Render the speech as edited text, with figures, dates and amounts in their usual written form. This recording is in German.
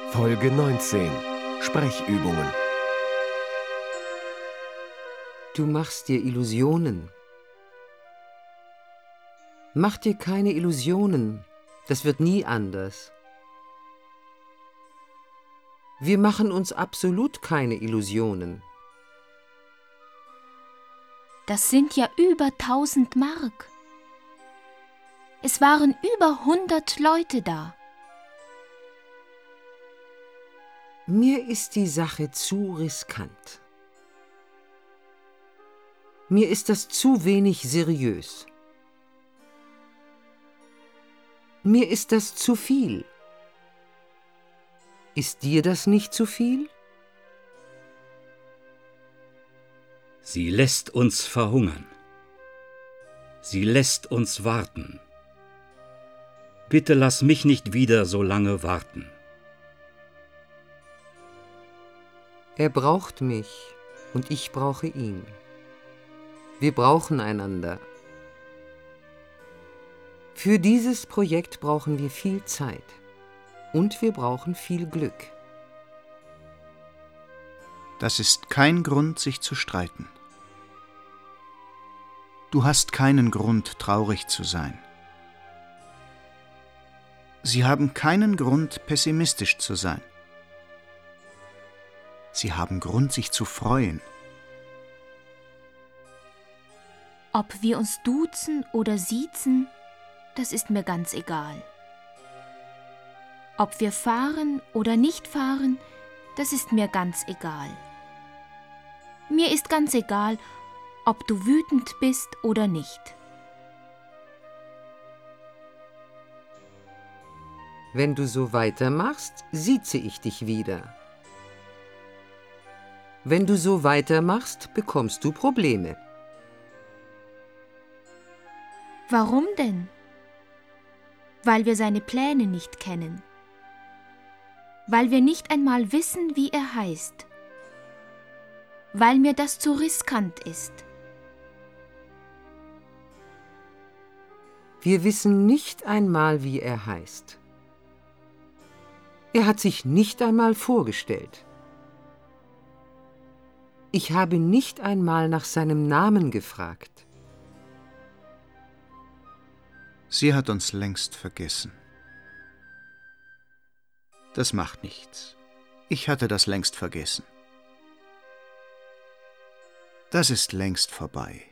Folge 19. Sprechübungen. Du machst dir Illusionen. Mach dir keine Illusionen, das wird nie anders. Wir machen uns absolut keine Illusionen. Das sind ja über 1000 Mark. Es waren über 100 Leute da. Mir ist die Sache zu riskant. Mir ist das zu wenig seriös. Mir ist das zu viel. Ist dir das nicht zu viel? Sie lässt uns verhungern. Sie lässt uns warten. Bitte lass mich nicht wieder so lange warten. Er braucht mich und ich brauche ihn. Wir brauchen einander. Für dieses Projekt brauchen wir viel Zeit und wir brauchen viel Glück. Das ist kein Grund, sich zu streiten. Du hast keinen Grund, traurig zu sein. Sie haben keinen Grund, pessimistisch zu sein. Sie haben Grund, sich zu freuen. Ob wir uns duzen oder siezen, das ist mir ganz egal. Ob wir fahren oder nicht fahren, das ist mir ganz egal. Mir ist ganz egal, ob du wütend bist oder nicht. Wenn du so weitermachst, sieze ich dich wieder. Wenn du so weitermachst, bekommst du Probleme. Warum denn? Weil wir seine Pläne nicht kennen. Weil wir nicht einmal wissen, wie er heißt. Weil mir das zu riskant ist. Wir wissen nicht einmal, wie er heißt. Er hat sich nicht einmal vorgestellt. Ich habe nicht einmal nach seinem Namen gefragt. Sie hat uns längst vergessen. Das macht nichts. Ich hatte das längst vergessen. Das ist längst vorbei.